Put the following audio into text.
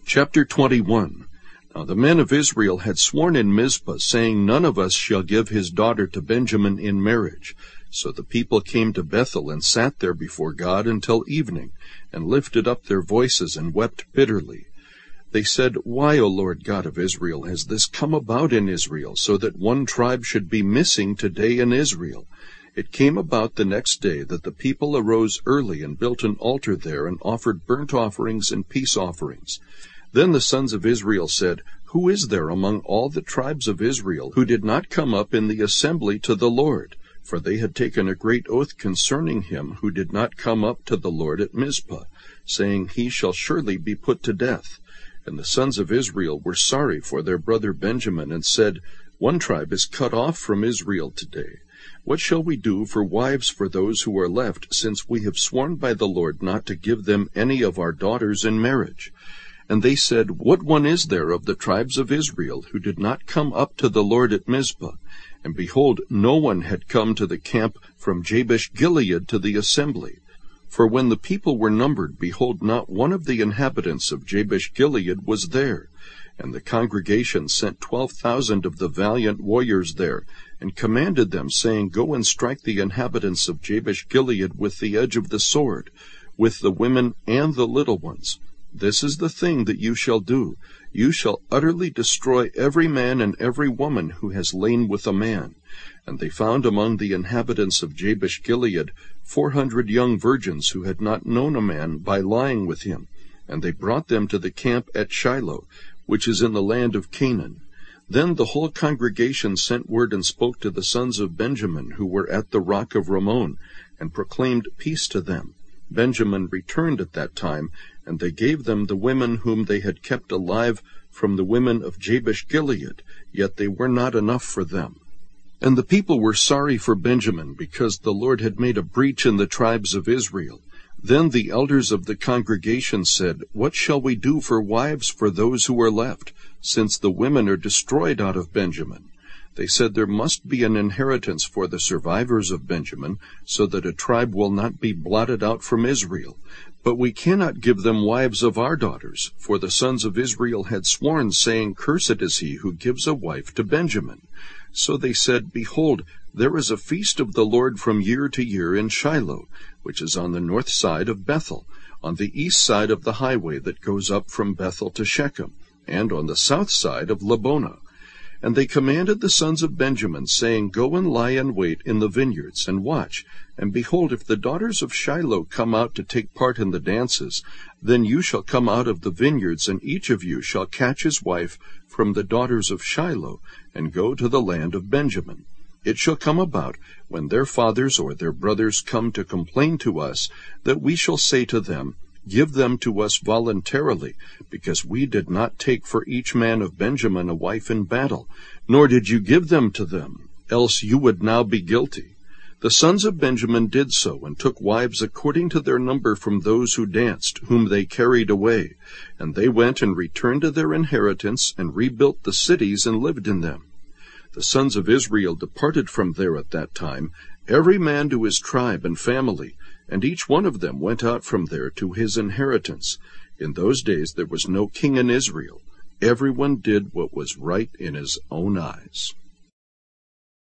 Chapter 21. Now the men of Israel had sworn in Mizpah, saying, None of us shall give his daughter to Benjamin in marriage. So the people came to Bethel and sat there before God until evening, and lifted up their voices and wept bitterly. They said, Why, O Lord God of Israel, has this come about in Israel, so that one tribe should be missing today in Israel? It came about the next day that the people arose early and built an altar there and offered burnt offerings and peace offerings. Then the sons of Israel said, Who is there among all the tribes of Israel who did not come up in the assembly to the Lord? For they had taken a great oath concerning him who did not come up to the Lord at Mizpah, saying, He shall surely be put to death. And the sons of Israel were sorry for their brother Benjamin, and said, One tribe is cut off from Israel today. What shall we do for wives for those who are left, since we have sworn by the Lord not to give them any of our daughters in marriage? And they said, What one is there of the tribes of Israel who did not come up to the Lord at Mizpah? And behold, no one had come to the camp from Jabesh-Gilead to the assembly. For when the people were numbered, behold, not one of the inhabitants of Jabesh-Gilead was there. And the congregation sent 12,000 of the valiant warriors there, and commanded them, saying, Go and strike the inhabitants of Jabesh-Gilead with the edge of the sword, with the women and the little ones. This is the thing that you shall do. You shall utterly destroy every man and every woman who has lain with a man. And they found among the inhabitants of Jabesh-Gilead 400 young virgins who had not known a man by lying with him. And they brought them to the camp at Shiloh, which is in the land of Canaan. Then the whole congregation sent word and spoke to the sons of Benjamin, who were at the rock of Rimmon, and proclaimed peace to them. Benjamin returned at that time, and they gave them the women whom they had kept alive from the women of Jabesh-Gilead, yet they were not enough for them. And the people were sorry for Benjamin, because the Lord had made a breach in the tribes of Israel. Then the elders of the congregation said, What shall we do for wives for those who are left, since the women are destroyed out of Benjamin? They said, There must be an inheritance for the survivors of Benjamin, so that a tribe will not be blotted out from Israel. But we cannot give them wives of our daughters, for the sons of Israel had sworn, saying, Cursed is he who gives a wife to Benjamin. So they said, Behold, there is a feast of the Lord from year to year in Shiloh, which is on the north side of Bethel, on the east side of the highway that goes up from Bethel to Shechem, and on the south side of Lebonah. And they commanded the sons of Benjamin, saying, Go and lie in wait in the vineyards, and watch. And behold, if the daughters of Shiloh come out to take part in the dances, then you shall come out of the vineyards, and each of you shall catch his wife from the daughters of Shiloh, and go to the land of Benjamin. It shall come about, when their fathers or their brothers come to complain to us, that we shall say to them, Give them to us voluntarily, because we did not take for each man of Benjamin a wife in battle, nor did you give them to them, else you would now be guilty. The sons of Benjamin did so, and took wives according to their number from those who danced, whom they carried away. And they went and returned to their inheritance, and rebuilt the cities and lived in them. The sons of Israel departed from there at that time, every man to his tribe and family, and each one of them went out from there to his inheritance. In those days there was no king in Israel. Everyone did what was right in his own eyes.